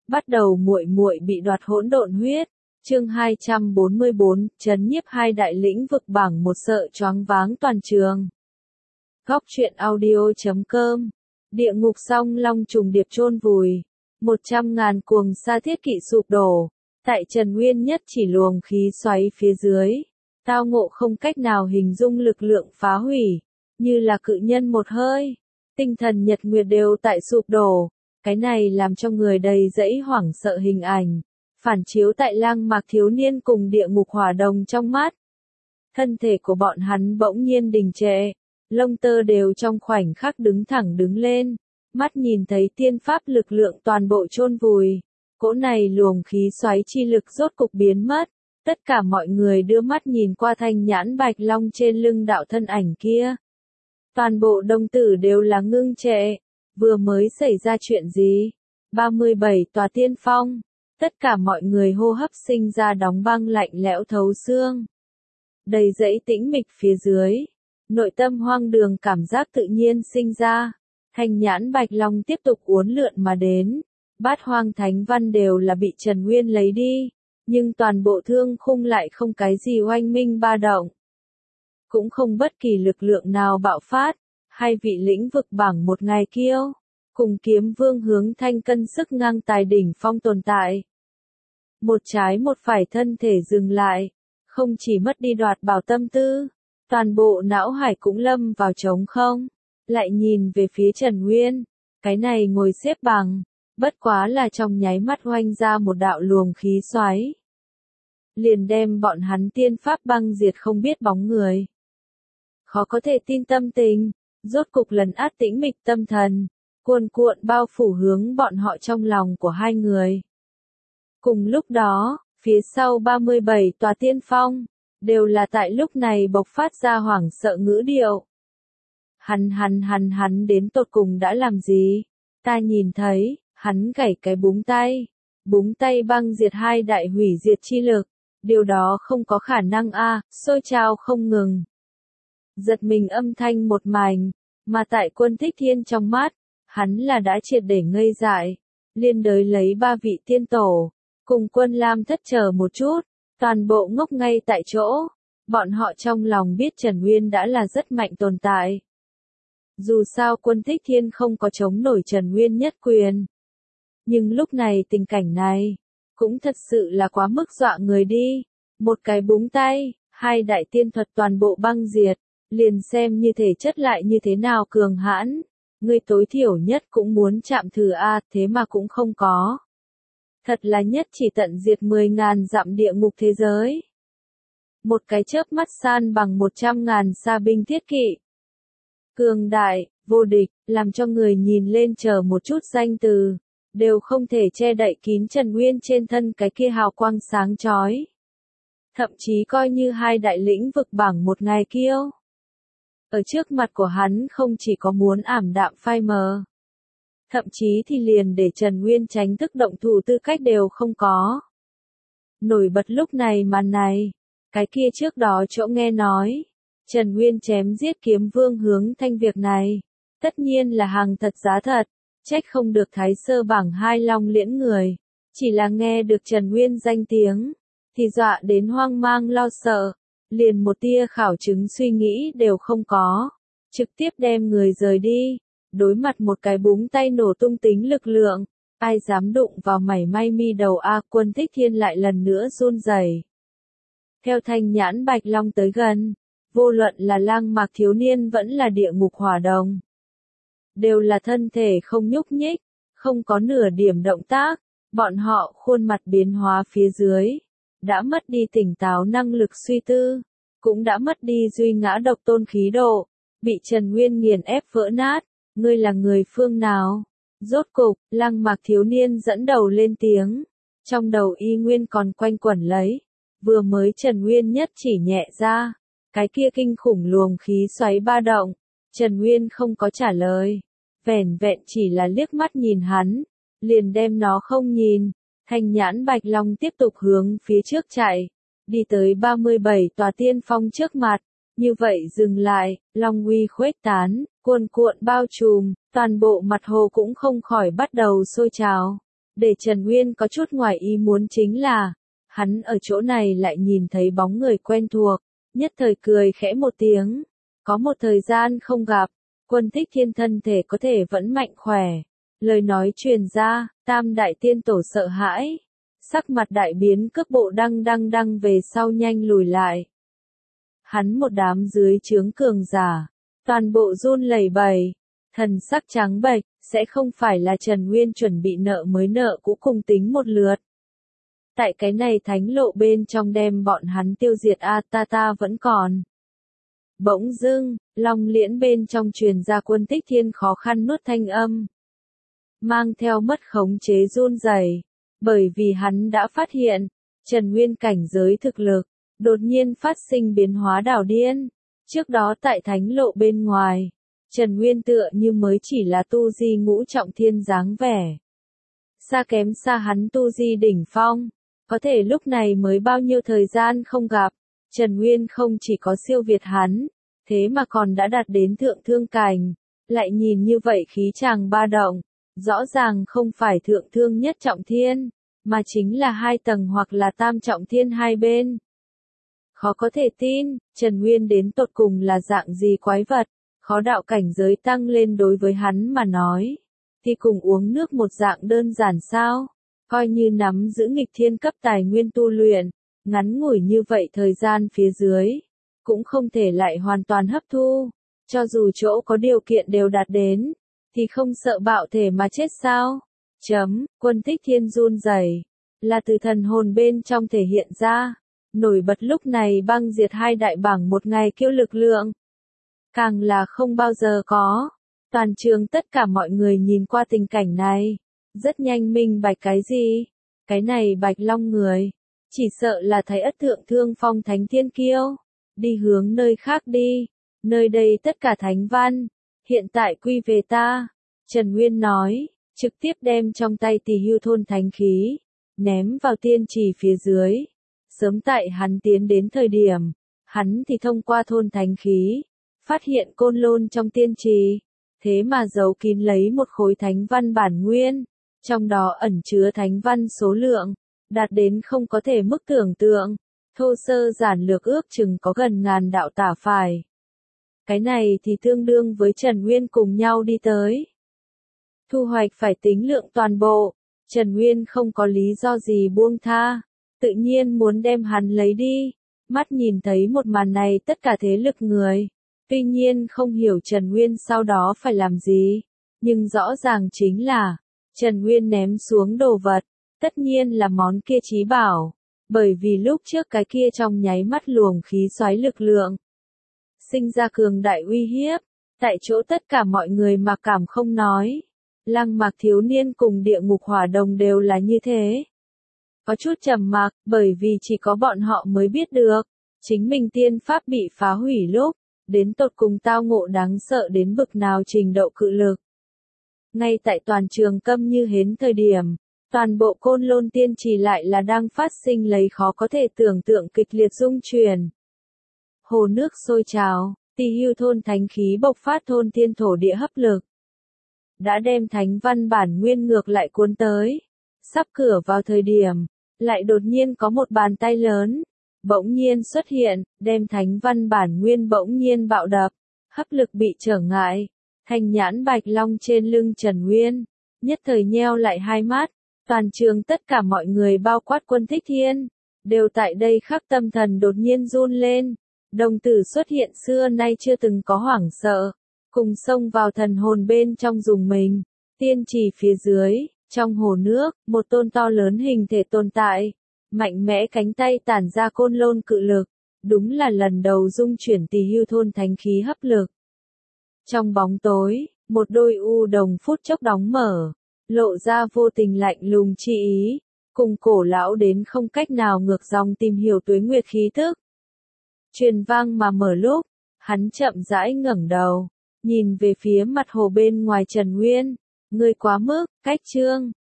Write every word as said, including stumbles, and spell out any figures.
Bắt đầu muội muội bị đoạt hỗn độn huyết. Chương hai trăm bốn mươi bốn, trấn nhiếp hai đại lĩnh vực bảng một sợ choáng váng toàn trường. Góc truyện audio chấm com. Địa ngục song long trùng điệp chôn vùi. Một trăm ngàn cuồng sa thiết kỵ sụp đổ. Tại Trần Nguyên nhất chỉ luồng khí xoáy phía dưới. Tao ngộ không cách nào hình dung lực lượng phá hủy. Như là cự nhân một hơi. Tinh thần nhật nguyệt đều tại sụp đổ. Cái này làm cho người đầy dẫy hoảng sợ hình ảnh. Phản chiếu tại Lang Mạc thiếu niên cùng địa ngục hỏa đồng trong mắt. Thân thể của bọn hắn bỗng nhiên đình trệ. Lông tơ đều trong khoảnh khắc đứng thẳng đứng lên. Mắt nhìn thấy tiên pháp lực lượng toàn bộ chôn vùi. Cỗ này luồng khí xoáy chi lực rốt cục biến mất. Tất cả mọi người đưa mắt nhìn qua thanh nhãn bạch long trên lưng đạo thân ảnh kia. Toàn bộ đồng tử đều là ngưng trệ. Vừa mới xảy ra chuyện gì? ba mươi bảy tòa tiên phong. Tất cả mọi người hô hấp sinh ra đóng băng lạnh lẽo thấu xương. Đầy dẫy tĩnh mịch phía dưới. Nội tâm hoang đường cảm giác tự nhiên sinh ra. Thanh nhãn bạch long tiếp tục uốn lượn mà đến. Bát hoang thánh văn đều là bị Trần Nguyên lấy đi. Nhưng toàn bộ thương khung lại không cái gì oanh minh ba động. Cũng không bất kỳ lực lượng nào bạo phát. Hai vị lĩnh vực bảng một ngày kiêu. Cùng kiếm vương hướng thanh cân sức ngang tài đỉnh phong tồn tại. Một trái một phải thân thể dừng lại. Không chỉ mất đi đoạt bảo tâm tư. Toàn bộ não hải cũng lâm vào trống không. Lại nhìn về phía Trần Nguyên. Cái này ngồi xếp bằng. Bất quá là trong nháy mắt hoanh ra một đạo luồng khí xoáy. Liền đem bọn hắn tiên pháp băng diệt không biết bóng người. Khó có thể tin tâm tình. Rốt cục lần át tĩnh mịch tâm thần. Cuồn cuộn bao phủ hướng bọn họ trong lòng của hai người. Cùng lúc đó, phía sau ba mươi bảy tòa tiên phong, đều là tại lúc này bộc phát ra hoảng sợ ngữ điệu. Hắn hắn hắn hắn đến tột cùng đã làm gì? Ta nhìn thấy, hắn gảy cái búng tay. Búng tay băng diệt hai đại hủy diệt chi lực. Điều đó không có khả năng a, sôi trào không ngừng. Giật mình âm thanh một mảnh, mà tại Quân Thích Thiên trong mắt, hắn là đã triệt để ngây dại. Liên đới lấy ba vị tiên tổ. Cùng Quân Lam Thất chờ một chút, toàn bộ ngốc ngay tại chỗ. Bọn họ trong lòng biết Trần Nguyên đã là rất mạnh tồn tại. Dù sao Quân Thích Thiên không có chống nổi Trần Nguyên nhất quyền. Nhưng lúc này tình cảnh này, cũng thật sự là quá mức dọa người đi. Một cái búng tay, hai đại tiên thuật toàn bộ băng diệt, liền xem như thể chất lại như thế nào cường hãn. Người tối thiểu nhất cũng muốn chạm thử a, thế mà cũng không có. Thật là nhất chỉ tận diệt mười ngàn dặm địa ngục thế giới. Một cái chớp mắt san bằng một trăm ngàn sa binh thiết kỵ. Cường đại, vô địch, làm cho người nhìn lên chờ một chút danh từ. Đều không thể che đậy kín Trần Nguyên trên thân cái kia hào quang sáng chói. Thậm chí coi như hai đại lĩnh vực bảng một ngày kiêu. Ở trước mặt của hắn không chỉ có muốn ảm đạm phai mờ. Thậm chí thì liền để Trần Nguyên tránh thức động thủ tư cách đều không có. Nổi bật lúc này màn này. Cái kia trước đó chỗ nghe nói. Trần Nguyên chém giết kiếm vương hướng thanh việc này. Tất nhiên là hàng thật giá thật. Trách không được thái sơ bảng hai long liễn người. Chỉ là nghe được Trần Nguyên danh tiếng. Thì dọa đến hoang mang lo sợ. Liền một tia khảo chứng suy nghĩ đều không có. Trực tiếp đem người rời đi. Đối mặt một cái búng tay nổ tung tính lực lượng. Ai dám đụng vào mảy may mi đầu A. Quân Thích Thiên lại lần nữa run rẩy. Theo thanh nhãn bạch long tới gần. Vô luận là Lang Mạc thiếu niên vẫn là địa ngục hỏa đồng. Đều là thân thể không nhúc nhích. Không có nửa điểm động tác. Bọn họ khuôn mặt biến hóa phía dưới. Đã mất đi tỉnh táo năng lực suy tư. Cũng đã mất đi duy ngã độc tôn khí độ. Bị Trần Nguyên nghiền ép vỡ nát. Ngươi là người phương nào? Rốt cục, Lang Mạc thiếu niên dẫn đầu lên tiếng. Trong đầu y nguyên còn quanh quẩn lấy. Vừa mới Trần Nguyên nhất chỉ nhẹ ra. Cái kia kinh khủng luồng khí xoáy ba động. Trần Nguyên không có trả lời. Vẻn vẹn chỉ là liếc mắt nhìn hắn. Liền đem nó không nhìn. Thanh nhãn bạch long tiếp tục hướng phía trước chạy. Đi tới ba mươi bảy tòa tiên phong trước mặt. Như vậy dừng lại, long uy khuếch tán, cuồn cuộn bao trùm, toàn bộ mặt hồ cũng không khỏi bắt đầu sôi trào. Để Trần Nguyên có chút ngoài ý muốn chính là, hắn ở chỗ này lại nhìn thấy bóng người quen thuộc, nhất thời cười khẽ một tiếng. Có một thời gian không gặp, Quân Thích Thiên thân thể có thể vẫn mạnh khỏe. Lời nói truyền ra, Tam Đại Tiên Tổ sợ hãi. Sắc mặt đại biến, cước bộ đăng đăng đăng về sau nhanh lùi lại. Hắn một đám dưới trướng cường giả, toàn bộ run lẩy bẩy, thần sắc trắng bệch, sẽ không phải là Trần Nguyên chuẩn bị nợ mới nợ cũ cùng tính một lượt. Tại cái này thánh lộ bên trong đem bọn hắn tiêu diệt a ta ta vẫn còn. Bỗng dưng, Long Liễn bên trong truyền ra Quân Thích Thiên khó khăn nuốt thanh âm. Mang theo mất khống chế run rẩy, bởi vì hắn đã phát hiện, Trần Nguyên cảnh giới thực lực, đột nhiên phát sinh biến hóa đảo điên. Trước đó tại thánh lộ bên ngoài, Trần Nguyên tựa như mới chỉ là tu di ngũ trọng thiên dáng vẻ. Xa kém xa hắn tu di đỉnh phong, có thể lúc này mới bao nhiêu thời gian không gặp, Trần Nguyên không chỉ có siêu việt hắn, thế mà còn đã đạt đến thượng thương cảnh, lại nhìn như vậy khí chàng ba động, rõ ràng không phải thượng thương nhất trọng thiên, mà chính là hai tầng hoặc là tam trọng thiên hai bên. Khó có thể tin, Trần Nguyên đến tột cùng là dạng gì quái vật, khó đạo cảnh giới tăng lên đối với hắn mà nói, thì cùng uống nước một dạng đơn giản sao, coi như nắm giữ nghịch thiên cấp tài nguyên tu luyện, ngắn ngủi như vậy thời gian phía dưới, cũng không thể lại hoàn toàn hấp thu, cho dù chỗ có điều kiện đều đạt đến, thì không sợ bạo thể mà chết sao? Chấm, Quân Thích Thiên run rẩy, là từ thần hồn bên trong thể hiện ra, nổi bật lúc này băng diệt hai đại bảng một ngày kêu lực lượng. Càng là không bao giờ có. Toàn trường tất cả mọi người nhìn qua tình cảnh này, rất nhanh minh bạch cái gì? Cái này Bạch Long người, chỉ sợ là thấy ất thượng thương phong thánh thiên kiêu, đi hướng nơi khác đi, nơi đây tất cả thánh văn, hiện tại quy về ta. Trần Nguyên nói, trực tiếp đem trong tay Tỳ Hưu thôn thánh khí, ném vào tiên trì phía dưới. Sớm tại hắn tiến đến thời điểm, hắn thì thông qua thôn thánh khí, phát hiện côn lôn trong tiên trì, thế mà giấu kín lấy một khối thánh văn bản nguyên, trong đó ẩn chứa thánh văn số lượng, đạt đến không có thể mức tưởng tượng, thô sơ giản lược ước chừng có gần ngàn đạo tả phải. Cái này thì tương đương với Trần Nguyên cùng nhau đi tới. Thu hoạch phải tính lượng toàn bộ, Trần Nguyên không có lý do gì buông tha, tự nhiên muốn đem hắn lấy đi. Mắt nhìn thấy một màn này tất cả thế lực người, tuy nhiên không hiểu Trần Nguyên sau đó phải làm gì, nhưng rõ ràng chính là, Trần Nguyên ném xuống đồ vật, tất nhiên là món kia chí bảo, bởi vì lúc trước cái kia trong nháy mắt luồng khí xoáy lực lượng, sinh ra cường đại uy hiếp, tại chỗ tất cả mọi người mặc cảm không nói, Lăng Mạc thiếu niên cùng Địa Ngục Hỏa Đồng đều là như thế. Có chút trầm mặc, bởi vì chỉ có bọn họ mới biết được, chính mình tiên pháp bị phá hủy lúc, đến tột cùng tao ngộ đáng sợ đến bực nào trình độ cự lực. Ngay tại toàn trường câm như hến thời điểm, toàn bộ côn lôn tiên trì lại là đang phát sinh lấy khó có thể tưởng tượng kịch liệt rung chuyển. Hồ nước sôi trào, Tỳ Hưu thôn thánh khí bộc phát thôn tiên thổ địa hấp lực. Đã đem thánh văn bản nguyên ngược lại cuốn tới. Sắp cửa vào thời điểm, lại đột nhiên có một bàn tay lớn, bỗng nhiên xuất hiện, đem thánh văn bản nguyên bỗng nhiên bạo đập, hấp lực bị trở ngại. Thanh nhãn Bạch Long trên lưng Trần Nguyên, nhất thời nheo lại hai mắt, toàn trường tất cả mọi người bao quát Quân Thích Thiên, đều tại đây khắc tâm thần đột nhiên run lên, đồng tử xuất hiện xưa nay chưa từng có hoảng sợ, cùng xông vào thần hồn bên trong dùng mình, tiên trì phía dưới, trong hồ nước, một tôn to lớn hình thể tồn tại, mạnh mẽ cánh tay tản ra côn lôn cự lực, đúng là lần đầu dung chuyển Tỳ Hưu thôn thánh khí hấp lực. Trong bóng tối, một đôi u đồng phút chốc đóng mở, lộ ra vô tình lạnh lùng chi ý, cùng cổ lão đến không cách nào ngược dòng tìm hiểu tuế nguyệt khí thức. Truyền vang mà mở lúc, hắn chậm rãi ngẩng đầu, nhìn về phía mặt hồ bên ngoài Trần Nguyên, ngươi quá mức, cách trương,